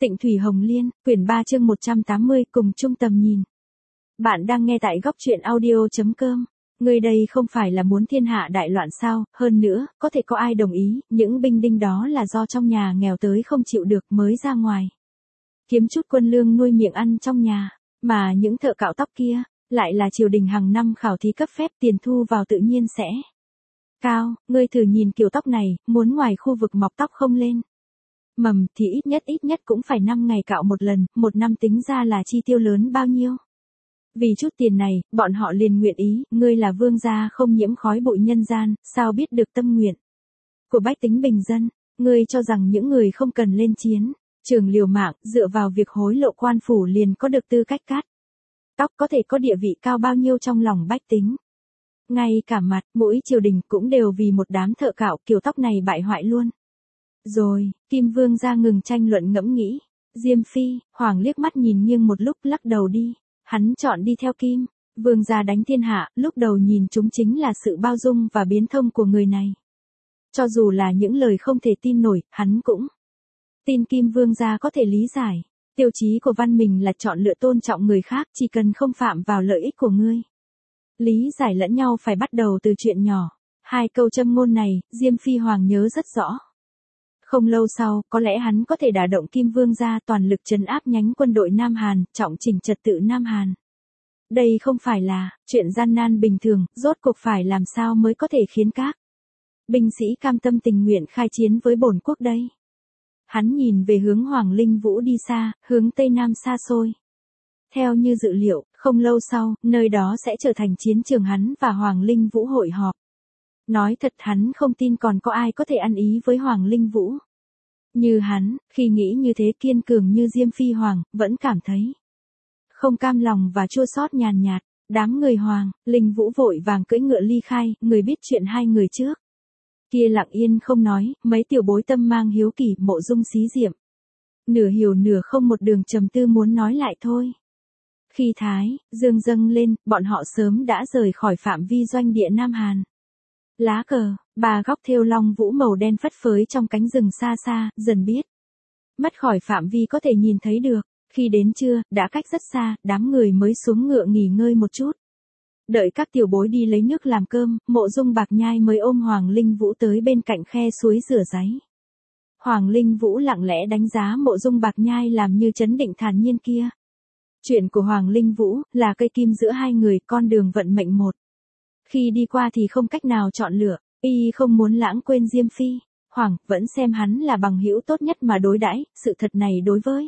Tịnh Thủy Hồng Liên, quyển 3 chương 180 cùng chung tầm nhìn. Bạn đang nghe tại góc truyện audio.com. Người đây không phải là muốn thiên hạ đại loạn sao, hơn nữa, có thể có ai đồng ý, những binh đinh đó là do trong nhà nghèo tới không chịu được mới ra ngoài. Kiếm chút quân lương nuôi miệng ăn trong nhà, mà những thợ cạo tóc kia, lại là triều đình hàng năm khảo thí cấp phép tiền thu vào tự nhiên sẽ cao, ngươi thử nhìn kiểu tóc này, muốn ngoài khu vực mọc tóc không lên. Mầm thì ít nhất cũng phải 5 ngày cạo một lần, một năm tính ra là chi tiêu lớn bao nhiêu. Vì chút tiền này, bọn họ liền nguyện ý, ngươi là vương gia không nhiễm khói bụi nhân gian, sao biết được tâm nguyện của bách tính bình dân, ngươi cho rằng những người không cần lên chiến trường liều mạng, dựa vào việc hối lộ quan phủ liền có được tư cách cắt tóc có thể có địa vị cao bao nhiêu trong lòng bách tính. Ngay cả mặt, mũi triều đình cũng đều vì một đám thợ cạo kiểu tóc này bại hoại luôn. Rồi, Kim Vương gia ngừng tranh luận ngẫm nghĩ. Diêm Phi, Hoàng liếc mắt nhìn nghiêng một lúc lắc đầu đi. Hắn chọn đi theo Kim Vương gia đánh thiên hạ, lúc đầu nhìn chúng chính là sự bao dung và biến thông của người này. Cho dù là những lời không thể tin nổi, hắn cũng tin Kim Vương gia có thể lý giải. Tiêu chí của văn mình là chọn lựa tôn trọng người khác, chỉ cần không phạm vào lợi ích của ngươi. Lý giải lẫn nhau phải bắt đầu từ chuyện nhỏ. Hai câu châm ngôn này, Diêm Phi Hoàng nhớ rất rõ. Không lâu sau, có lẽ hắn có thể đả động Kim Vương gia toàn lực trấn áp nhánh quân đội Nam Hàn, trọng chỉnh trật tự Nam Hàn. Đây không phải là chuyện gian nan bình thường, rốt cuộc phải làm sao mới có thể khiến các binh sĩ cam tâm tình nguyện khai chiến với bổn quốc đây. Hắn nhìn về hướng Hoàng Linh Vũ đi xa, hướng Tây Nam xa xôi. Theo như dự liệu, không lâu sau, nơi đó sẽ trở thành chiến trường hắn và Hoàng Linh Vũ hội họp. Nói thật hắn không tin còn có ai có thể ăn ý với Hoàng Linh Vũ. Như hắn, khi nghĩ như thế kiên cường như Diêm Phi Hoàng, vẫn cảm thấy không cam lòng và chua xót nhàn nhạt. Đám người Hoàng, Linh Vũ vội vàng cưỡi ngựa ly khai, người biết chuyện hai người trước kia lặng yên không nói, mấy tiểu bối tâm mang hiếu kỳ, Mộ Dung xí diệm. Nửa hiểu nửa không một đường trầm tư muốn nói lại thôi. Khi Thái Dương dâng lên, bọn họ sớm đã rời khỏi phạm vi doanh địa Nam Hàn. Lá cờ, ba góc thêu long vũ màu đen phất phới trong cánh rừng xa xa, dần biết mất khỏi phạm vi có thể nhìn thấy được. Khi đến trưa, đã cách rất xa, đám người mới xuống ngựa nghỉ ngơi một chút. Đợi các tiểu bối đi lấy nước làm cơm, Mộ Dung Bạc Nhai mới ôm Hoàng Linh Vũ tới bên cạnh khe suối rửa ráy. Hoàng Linh Vũ lặng lẽ đánh giá Mộ Dung Bạc Nhai làm như trấn định thản nhiên kia. Chuyện của Hoàng Linh Vũ là cây kim giữa hai người, con đường vận mệnh một. Khi đi qua thì không cách nào chọn lựa, y không muốn lãng quên Diêm Phi Hoàng, vẫn xem hắn là bằng hữu tốt nhất mà đối đãi, sự thật này đối với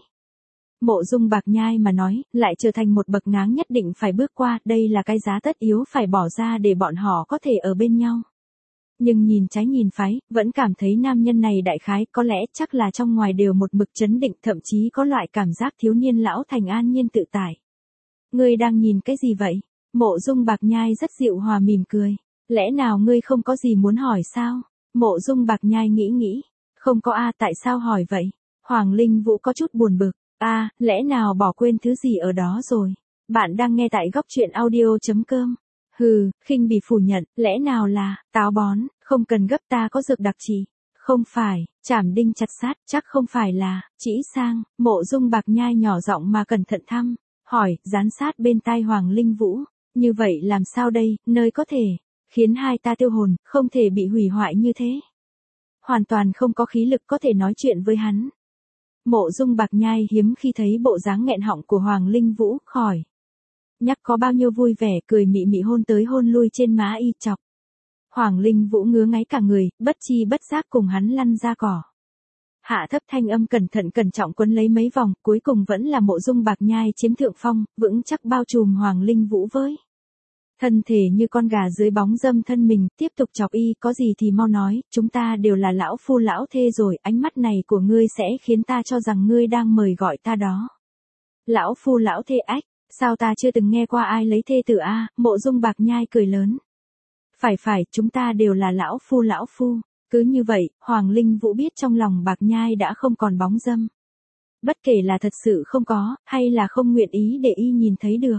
Mộ Dung Bạc Nhai mà nói, lại trở thành một bậc ngáng nhất định phải bước qua, đây là cái giá tất yếu phải bỏ ra để bọn họ có thể ở bên nhau. Nhưng nhìn trái nhìn phải, vẫn cảm thấy nam nhân này đại khái có lẽ chắc là trong ngoài đều một mực trấn định, thậm chí có loại cảm giác thiếu niên lão thành an nhiên tự tại. Ngươi đang nhìn cái gì vậy? Mộ Dung Bạc Nhai rất dịu hòa mỉm cười. Lẽ nào ngươi không có gì muốn hỏi sao? Mộ Dung Bạc Nhai nghĩ. Không có a, tại sao hỏi vậy? Hoàng Linh Vũ có chút buồn bực. A, lẽ nào bỏ quên thứ gì ở đó rồi? Bạn đang nghe tại góc truyện audio.com. Hừ, khinh bỉ phủ nhận, lẽ nào là táo bón, không cần gấp ta có dược đặc trị. Không phải, chảm đinh chặt sát, chắc không phải là Chỉ Sang. Mộ Dung Bạc Nhai nhỏ giọng mà cẩn thận thăm hỏi, dán sát bên tai Hoàng Linh Vũ. Như vậy làm sao đây, nơi có thể khiến hai ta tiêu hồn, không thể bị hủy hoại như thế. Hoàn toàn không có khí lực có thể nói chuyện với hắn. Mộ Dung Bạc Nhai hiếm khi thấy bộ dáng nghẹn họng của Hoàng Linh Vũ, khỏi nhắc có bao nhiêu vui vẻ, cười mị mị hôn tới hôn lui trên má y chọc. Hoàng Linh Vũ ngứa ngáy cả người, bất chi bất giác cùng hắn lăn ra cỏ. Hạ thấp thanh âm cẩn trọng quấn lấy mấy vòng, cuối cùng vẫn là Mộ Dung Bạc Nhai chiếm thượng phong, vững chắc bao trùm Hoàng Linh Vũ với thân thể như con gà dưới bóng dâm thân mình, tiếp tục chọc y, có gì thì mau nói, chúng ta đều là lão phu lão thê rồi, ánh mắt này của ngươi sẽ khiến ta cho rằng ngươi đang mời gọi ta đó. Lão phu lão thê ách, sao ta chưa từng nghe qua ai lấy thê tử a? Mộ Dung Bạc Nhai cười lớn. Phải, chúng ta đều là lão phu. Cứ như vậy, Hoàng Linh Vũ biết trong lòng Bạc Nhai đã không còn bóng dâm. Bất kể là thật sự không có, hay là không nguyện ý để y nhìn thấy được.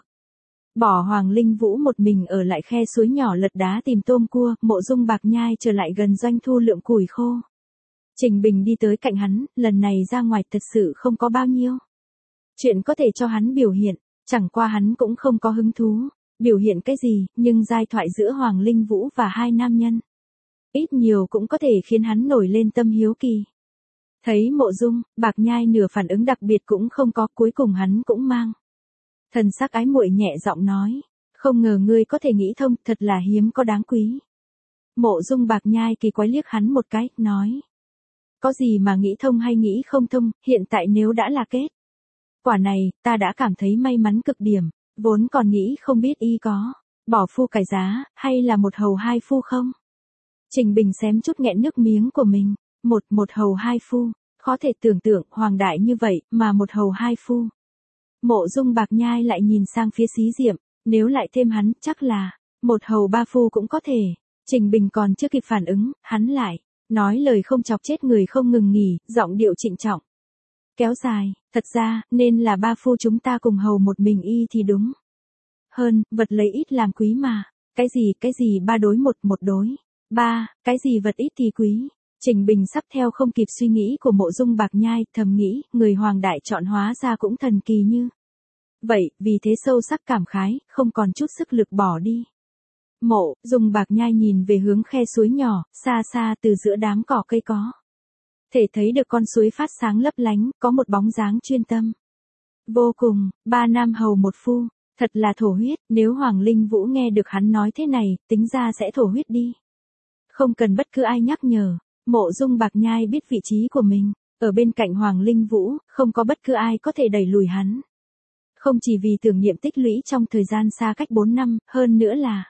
Bỏ Hoàng Linh Vũ một mình ở lại khe suối nhỏ lật đá tìm tôm cua, Mộ Dung Bạc Nhai trở lại gần doanh thu lượm củi khô. Trình Bình đi tới cạnh hắn, lần này ra ngoài thật sự không có bao nhiêu chuyện có thể cho hắn biểu hiện, chẳng qua hắn cũng không có hứng thú biểu hiện cái gì, nhưng giai thoại giữa Hoàng Linh Vũ và hai nam nhân ít nhiều cũng có thể khiến hắn nổi lên tâm hiếu kỳ. Thấy Mộ Dung, Bạc Nhai nửa phản ứng đặc biệt cũng không có, cuối cùng hắn cũng mang thần sắc ái muội nhẹ giọng nói, không ngờ ngươi có thể nghĩ thông, thật là hiếm có đáng quý. Mộ Dung Bạc Nhai kỳ quái liếc hắn một cái, nói, có gì mà nghĩ thông hay nghĩ không thông, hiện tại nếu đã là kết quả này, ta đã cảm thấy may mắn cực điểm, vốn còn nghĩ không biết y có bỏ phu cải giá, hay là một hầu hai phu không. Trình Bình xém chút nghẹn nước miếng của mình, một hầu hai phu, khó thể tưởng tượng hoàng đại như vậy mà một hầu hai phu. Mộ Dung Bạc Nhai lại nhìn sang phía Xí Diệm, nếu lại thêm hắn, chắc là một hầu ba phu cũng có thể. Trình Bình còn chưa kịp phản ứng, hắn lại nói lời không chọc chết người không ngừng nghỉ, giọng điệu trịnh trọng kéo dài, thật ra, nên là ba phu chúng ta cùng hầu một mình y thì đúng hơn, vật lấy ít làm quý mà. Cái gì ba đối một đối ba, cái gì vật ít thì quý. Trình Bình sắp theo không kịp suy nghĩ của Mộ Dung Bạc Nhai, thầm nghĩ, người hoàng đại chọn hóa ra cũng thần kỳ như vậy, vì thế sâu sắc cảm khái, không còn chút sức lực bỏ đi. Mộ Dung Bạc Nhai nhìn về hướng khe suối nhỏ, xa xa từ giữa đám cỏ cây có thể thấy được con suối phát sáng lấp lánh, có một bóng dáng chuyên tâm vô cùng, ba nam hầu một phu, thật là thổ huyết. Nếu Hoàng Linh Vũ nghe được hắn nói thế này, tính ra sẽ thổ huyết đi. Không cần bất cứ ai nhắc nhở, Mộ Dung Bạc Nhai biết vị trí của mình, ở bên cạnh Hoàng Linh Vũ, không có bất cứ ai có thể đẩy lùi hắn. Không chỉ vì tưởng niệm tích lũy trong thời gian xa cách 4 năm, hơn nữa là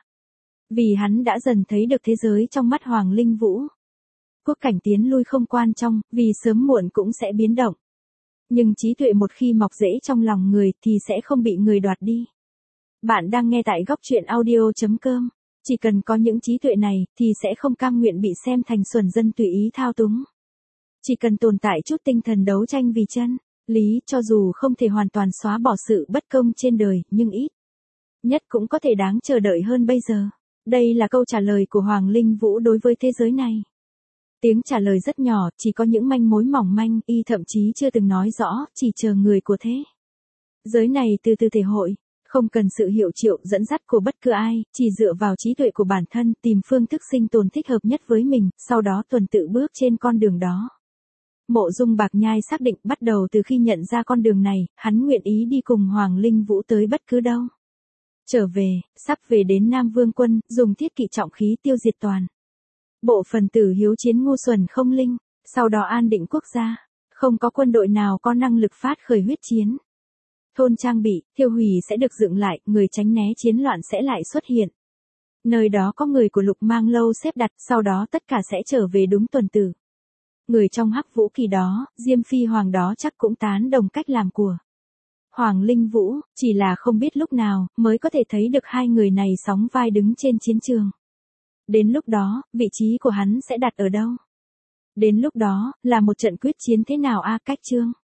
vì hắn đã dần thấy được thế giới trong mắt Hoàng Linh Vũ. Quốc cảnh tiến lui không quan trọng, vì sớm muộn cũng sẽ biến động. Nhưng trí tuệ một khi mọc rễ trong lòng người thì sẽ không bị người đoạt đi. Bạn đang nghe tại góc truyện audio.com. Chỉ cần có những trí tuệ này thì sẽ không cam nguyện bị xem thành xuẩn dân tùy ý thao túng. Chỉ cần tồn tại chút tinh thần đấu tranh vì chân lý, cho dù không thể hoàn toàn xóa bỏ sự bất công trên đời, nhưng ít nhất cũng có thể đáng chờ đợi hơn bây giờ. Đây là câu trả lời của Hoàng Linh Vũ đối với thế giới này. Tiếng trả lời rất nhỏ, chỉ có những manh mối mỏng manh, y thậm chí chưa từng nói rõ, chỉ chờ người của thế giới này từ từ thể hội, không cần sự hiệu triệu dẫn dắt của bất cứ ai, chỉ dựa vào trí tuệ của bản thân, tìm phương thức sinh tồn thích hợp nhất với mình, sau đó tuần tự bước trên con đường đó. Mộ Dung Bạc Nhai xác định bắt đầu từ khi nhận ra con đường này, hắn nguyện ý đi cùng Hoàng Linh Vũ tới bất cứ đâu. Trở về, sắp về đến Nam Vương quân, dùng thiết kỵ trọng khí tiêu diệt toàn bộ phần tử hiếu chiến ngu xuẩn không linh, sau đó an định quốc gia. Không có quân đội nào có năng lực phát khởi huyết chiến. Thôn trang bị, thiêu hủy sẽ được dựng lại, người tránh né chiến loạn sẽ lại xuất hiện. Nơi đó có người của Lục Mang Lâu xếp đặt, sau đó tất cả sẽ trở về đúng tuần tự. Người trong Hắc Vũ Kỳ đó, Diêm Phi Hoàng đó chắc cũng tán đồng cách làm của Hoàng Linh Vũ, chỉ là không biết lúc nào mới có thể thấy được hai người này sóng vai đứng trên chiến trường. Đến lúc đó, vị trí của hắn sẽ đặt ở đâu? Đến lúc đó, là một trận quyết chiến thế nào a? Cách chương